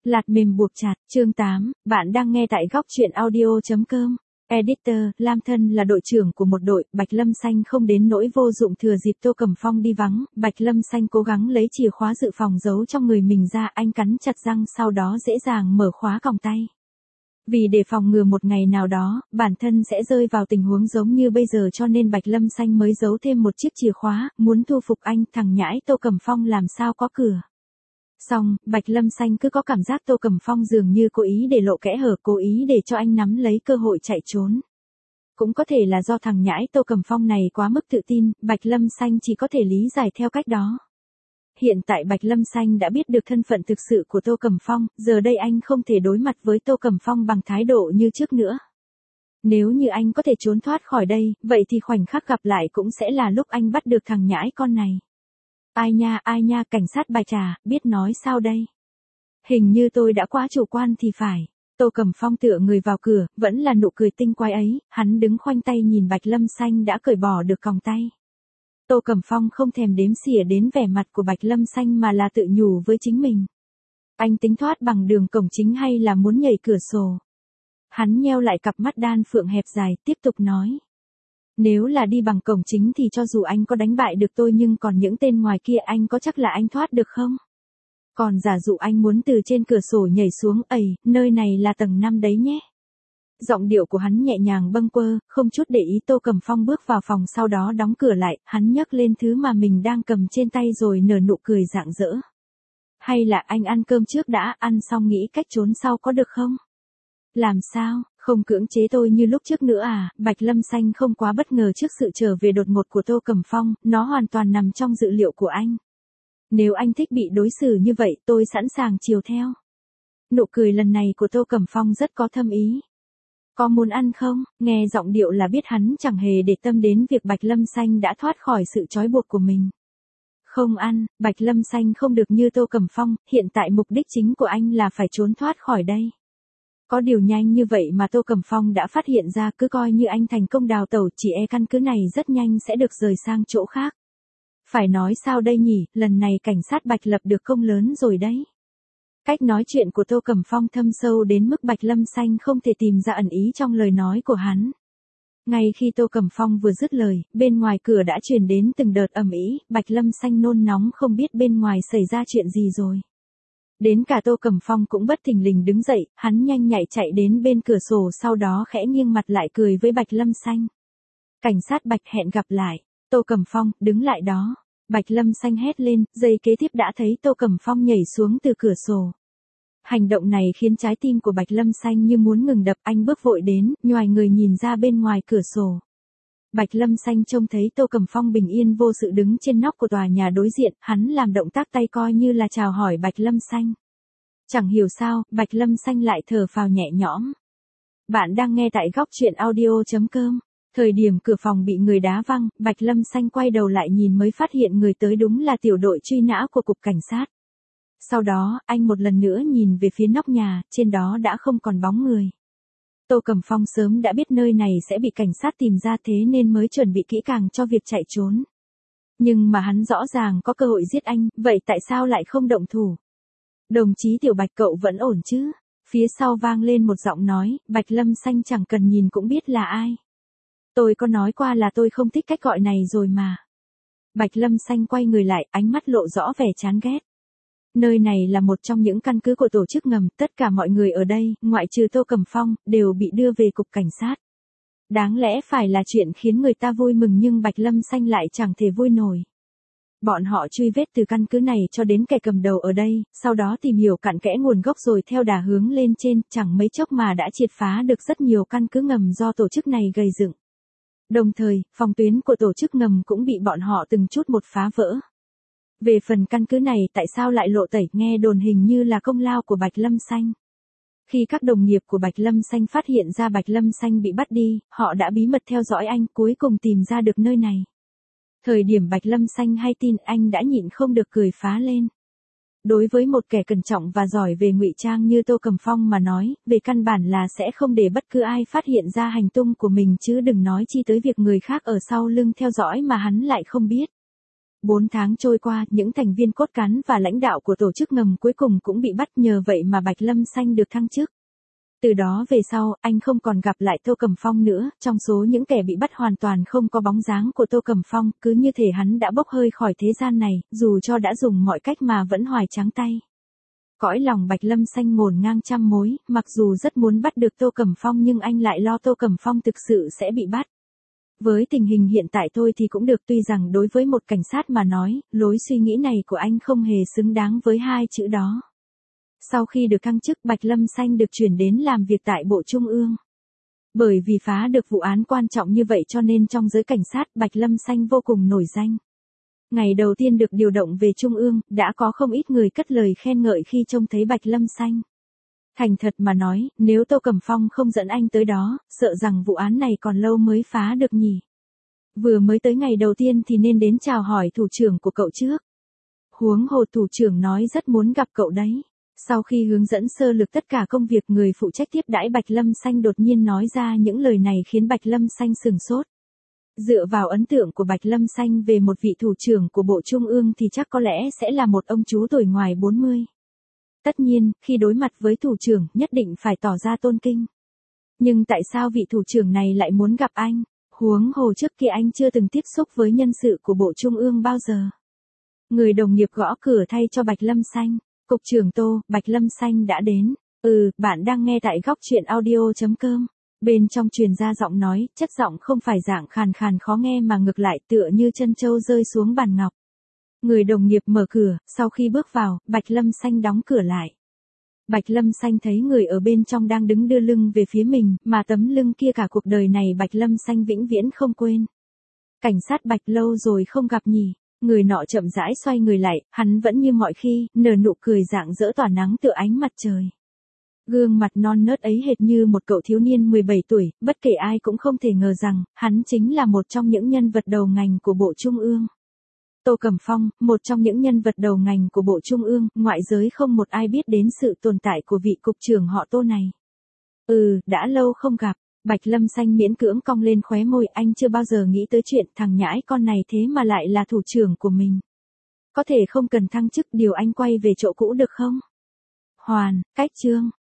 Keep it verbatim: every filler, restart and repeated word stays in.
Lạt mềm buộc chặt, chương tám, bạn đang nghe tại góc truyện audio.com. Editor, Lam Thân là đội trưởng của một đội, Bạch Lâm Xanh không đến nỗi vô dụng thừa dịp Tô Cẩm Phong đi vắng, Bạch Lâm Xanh cố gắng lấy chìa khóa dự phòng giấu trong người mình ra, anh cắn chặt răng sau đó dễ dàng mở khóa còng tay. Vì để phòng ngừa một ngày nào đó, bản thân sẽ rơi vào tình huống giống như bây giờ cho nên Bạch Lâm Xanh mới giấu thêm một chiếc chìa khóa, muốn thu phục anh, thằng nhãi Tô Cẩm Phong làm sao có cửa. Xong, Bạch Lâm Xanh cứ có cảm giác Tô Cẩm Phong dường như cố ý để lộ kẽ hở, cố ý để cho anh nắm lấy cơ hội chạy trốn. Cũng có thể là do thằng nhãi Tô Cẩm Phong này quá mức tự tin, Bạch Lâm Xanh chỉ có thể lý giải theo cách đó. Hiện tại Bạch Lâm Xanh đã biết được thân phận thực sự của Tô Cẩm Phong, giờ đây anh không thể đối mặt với Tô Cẩm Phong bằng thái độ như trước nữa. Nếu như anh có thể trốn thoát khỏi đây, vậy thì khoảnh khắc gặp lại cũng sẽ là lúc anh bắt được thằng nhãi con này. Ai nha, ai nha, cảnh sát Bạch à, biết nói sao đây? Hình như tôi đã quá chủ quan thì phải. Tô Cẩm Phong tựa người vào cửa, vẫn là nụ cười tinh quái ấy, hắn đứng khoanh tay nhìn Bạch Lâm Xanh đã cởi bỏ được còng tay. Tô Cẩm Phong không thèm đếm xỉa đến vẻ mặt của Bạch Lâm Xanh mà là tự nhủ với chính mình. Anh tính thoát bằng đường cổng chính hay là muốn nhảy cửa sổ? Hắn nheo lại cặp mắt đan phượng hẹp dài, tiếp tục nói. Nếu là đi bằng cổng chính thì cho dù anh có đánh bại được tôi nhưng còn những tên ngoài kia anh có chắc là anh thoát được không? Còn giả dụ anh muốn từ trên cửa sổ nhảy xuống, ầy, nơi này là tầng năm đấy nhé. Giọng điệu của hắn nhẹ nhàng bâng quơ, không chút để ý. Tô Cẩm Phong bước vào phòng sau đó đóng cửa lại, hắn nhấc lên thứ mà mình đang cầm trên tay rồi nở nụ cười rạng rỡ. Hay là anh ăn cơm trước đã, ăn xong nghĩ cách trốn sau có được không? Làm sao, không cưỡng chế tôi như lúc trước nữa à? Bạch Lâm Xanh không quá bất ngờ trước sự trở về đột ngột của Tô Cẩm Phong, nó hoàn toàn nằm trong dự liệu của anh. Nếu anh thích bị đối xử như vậy, tôi sẵn sàng chiều theo. Nụ cười lần này của Tô Cẩm Phong rất có thâm ý. Có muốn ăn không? Nghe giọng điệu là biết hắn chẳng hề để tâm đến việc Bạch Lâm Xanh đã thoát khỏi sự trói buộc của mình. Không ăn, Bạch Lâm Xanh không được như Tô Cẩm Phong, hiện tại mục đích chính của anh là phải trốn thoát khỏi đây. Có điều nhanh như vậy mà Tô Cẩm Phong đã phát hiện ra, cứ coi như anh thành công đào tẩu, chỉ e căn cứ này rất nhanh sẽ được rời sang chỗ khác. Phải nói sao đây nhỉ, lần này cảnh sát Bạch lập được công lớn rồi đấy. Cách nói chuyện của Tô Cẩm Phong thâm sâu đến mức Bạch Lâm Xanh không thể tìm ra ẩn ý trong lời nói của hắn. Ngay khi Tô Cẩm Phong vừa dứt lời, bên ngoài cửa đã truyền đến từng đợt ầm ĩ, Bạch Lâm Xanh nôn nóng không biết bên ngoài xảy ra chuyện gì rồi. Đến cả Tô Cẩm Phong cũng bất thình lình đứng dậy, hắn nhanh nhạy chạy đến bên cửa sổ sau đó khẽ nghiêng mặt lại cười với Bạch Lâm Xanh. Cảnh sát Bạch hẹn gặp lại. Tô Cẩm Phong, đứng lại đó. Bạch Lâm Xanh hét lên, giây kế tiếp đã thấy Tô Cẩm Phong nhảy xuống từ cửa sổ. Hành động này khiến trái tim của Bạch Lâm Xanh như muốn ngừng đập, anh bước vội đến, nhoài người nhìn ra bên ngoài cửa sổ. Bạch Lâm Xanh trông thấy Tô Cẩm Phong bình yên vô sự đứng trên nóc của tòa nhà đối diện, hắn làm động tác tay coi như là chào hỏi Bạch Lâm Xanh. Chẳng hiểu sao, Bạch Lâm Xanh lại thở phào nhẹ nhõm. Bạn đang nghe tại góc truyện audio.com. Thời điểm cửa phòng bị người đá văng, Bạch Lâm Xanh quay đầu lại nhìn mới phát hiện người tới đúng là tiểu đội truy nã của cục cảnh sát. Sau đó, anh một lần nữa nhìn về phía nóc nhà, trên đó đã không còn bóng người. Tô Cẩm Phong sớm đã biết nơi này sẽ bị cảnh sát tìm ra thế nên mới chuẩn bị kỹ càng cho việc chạy trốn. Nhưng mà hắn rõ ràng có cơ hội giết anh, vậy tại sao lại không động thủ? Đồng chí Tiểu Bạch cậu vẫn ổn chứ? Phía sau vang lên một giọng nói, Bạch Lâm Xanh chẳng cần nhìn cũng biết là ai. Tôi có nói qua là tôi không thích cách gọi này rồi mà. Bạch Lâm Xanh quay người lại, ánh mắt lộ rõ vẻ chán ghét. Nơi này là một trong những căn cứ của tổ chức ngầm, tất cả mọi người ở đây, ngoại trừ Tô Cẩm Phong, đều bị đưa về cục cảnh sát. Đáng lẽ phải là chuyện khiến người ta vui mừng nhưng Bạch Lâm Xanh lại chẳng thể vui nổi. Bọn họ truy vết từ căn cứ này cho đến kẻ cầm đầu ở đây, sau đó tìm hiểu cặn kẽ nguồn gốc rồi theo đà hướng lên trên, chẳng mấy chốc mà đã triệt phá được rất nhiều căn cứ ngầm do tổ chức này gây dựng. Đồng thời, phòng tuyến của tổ chức ngầm cũng bị bọn họ từng chút một phá vỡ. Về phần căn cứ này tại sao lại lộ tẩy, nghe đồn hình như là công lao của Bạch Lâm Xanh. Khi các đồng nghiệp của Bạch Lâm Xanh phát hiện ra Bạch Lâm Xanh bị bắt đi, họ đã bí mật theo dõi anh, cuối cùng tìm ra được nơi này. Thời điểm Bạch Lâm Xanh hay tin, anh đã nhịn không được cười phá lên. Đối với một kẻ cẩn trọng và giỏi về ngụy trang như Tô Cẩm Phong mà nói, về căn bản là sẽ không để bất cứ ai phát hiện ra hành tung của mình chứ đừng nói chi tới việc người khác ở sau lưng theo dõi mà hắn lại không biết. bốn tháng trôi qua, những thành viên cốt cán và lãnh đạo của tổ chức ngầm cuối cùng cũng bị bắt, nhờ vậy mà Bạch Lâm Xanh được thăng chức. Từ đó về sau, anh không còn gặp lại Tô Cẩm Phong nữa, trong số những kẻ bị bắt hoàn toàn không có bóng dáng của Tô Cẩm Phong, cứ như thể hắn đã bốc hơi khỏi thế gian này, dù cho đã dùng mọi cách mà vẫn hoài trắng tay. Cõi lòng Bạch Lâm Xanh ngổn ngang trăm mối, mặc dù rất muốn bắt được Tô Cẩm Phong nhưng anh lại lo Tô Cẩm Phong thực sự sẽ bị bắt. Với tình hình hiện tại thôi thì cũng được, tuy rằng đối với một cảnh sát mà nói, lối suy nghĩ này của anh không hề xứng đáng với hai chữ đó. Sau khi được thăng chức, Bạch Lâm Xanh được chuyển đến làm việc tại Bộ Trung ương. Bởi vì phá được vụ án quan trọng như vậy cho nên trong giới cảnh sát, Bạch Lâm Xanh vô cùng nổi danh. Ngày đầu tiên được điều động về Trung ương, đã có không ít người cất lời khen ngợi khi trông thấy Bạch Lâm Xanh. Thành thật mà nói, nếu Tô Cẩm Phong không dẫn anh tới đó, sợ rằng vụ án này còn lâu mới phá được nhỉ. Vừa mới tới ngày đầu tiên thì nên đến chào hỏi thủ trưởng của cậu trước. Huống hồ thủ trưởng nói rất muốn gặp cậu đấy. Sau khi hướng dẫn sơ lược tất cả công việc, người phụ trách tiếp đãi Bạch Lâm Xanh đột nhiên nói ra những lời này khiến Bạch Lâm Xanh sửng sốt. Dựa vào ấn tượng của Bạch Lâm Xanh về một vị thủ trưởng của Bộ Trung ương thì chắc có lẽ sẽ là một ông chú tuổi ngoài bốn mươi. Tất nhiên, khi đối mặt với thủ trưởng, nhất định phải tỏ ra tôn kính. Nhưng tại sao vị thủ trưởng này lại muốn gặp anh? Huống hồ trước kia anh chưa từng tiếp xúc với nhân sự của Bộ Trung ương bao giờ. Người đồng nghiệp gõ cửa thay cho Bạch Lâm Xanh. Cục trưởng Tô, Bạch Lâm Xanh đã đến. Ừ, bạn đang nghe tại góc truyện audio chấm com. Bên trong truyền ra giọng nói, chất giọng không phải dạng khàn khàn khó nghe mà ngược lại tựa như chân châu rơi xuống bàn ngọc. Người đồng nghiệp mở cửa, sau khi bước vào, Bạch Lâm Xanh đóng cửa lại. Bạch Lâm Xanh thấy người ở bên trong đang đứng đưa lưng về phía mình, mà tấm lưng kia cả cuộc đời này Bạch Lâm Xanh vĩnh viễn không quên. Cảnh sát Bạch, lâu rồi không gặp nhỉ. Người nọ chậm rãi xoay người lại, hắn vẫn như mọi khi, nở nụ cười rạng rỡ tỏa nắng tựa ánh mặt trời. Gương mặt non nớt ấy hệt như một cậu thiếu niên mười bảy tuổi, bất kể ai cũng không thể ngờ rằng, hắn chính là một trong những nhân vật đầu ngành của Bộ Trung ương. Tô Cẩm Phong, một trong những nhân vật đầu ngành của Bộ Trung ương, ngoại giới không một ai biết đến sự tồn tại của vị cục trưởng họ Tô này. Ừ, đã lâu không gặp. Bạch Lâm Xanh miễn cưỡng cong lên khóe môi, anh chưa bao giờ nghĩ tới chuyện thằng nhãi con này thế mà lại là thủ trưởng của mình. Có thể không cần thăng chức, điều anh quay về chỗ cũ được không? Hoàn, cách chương.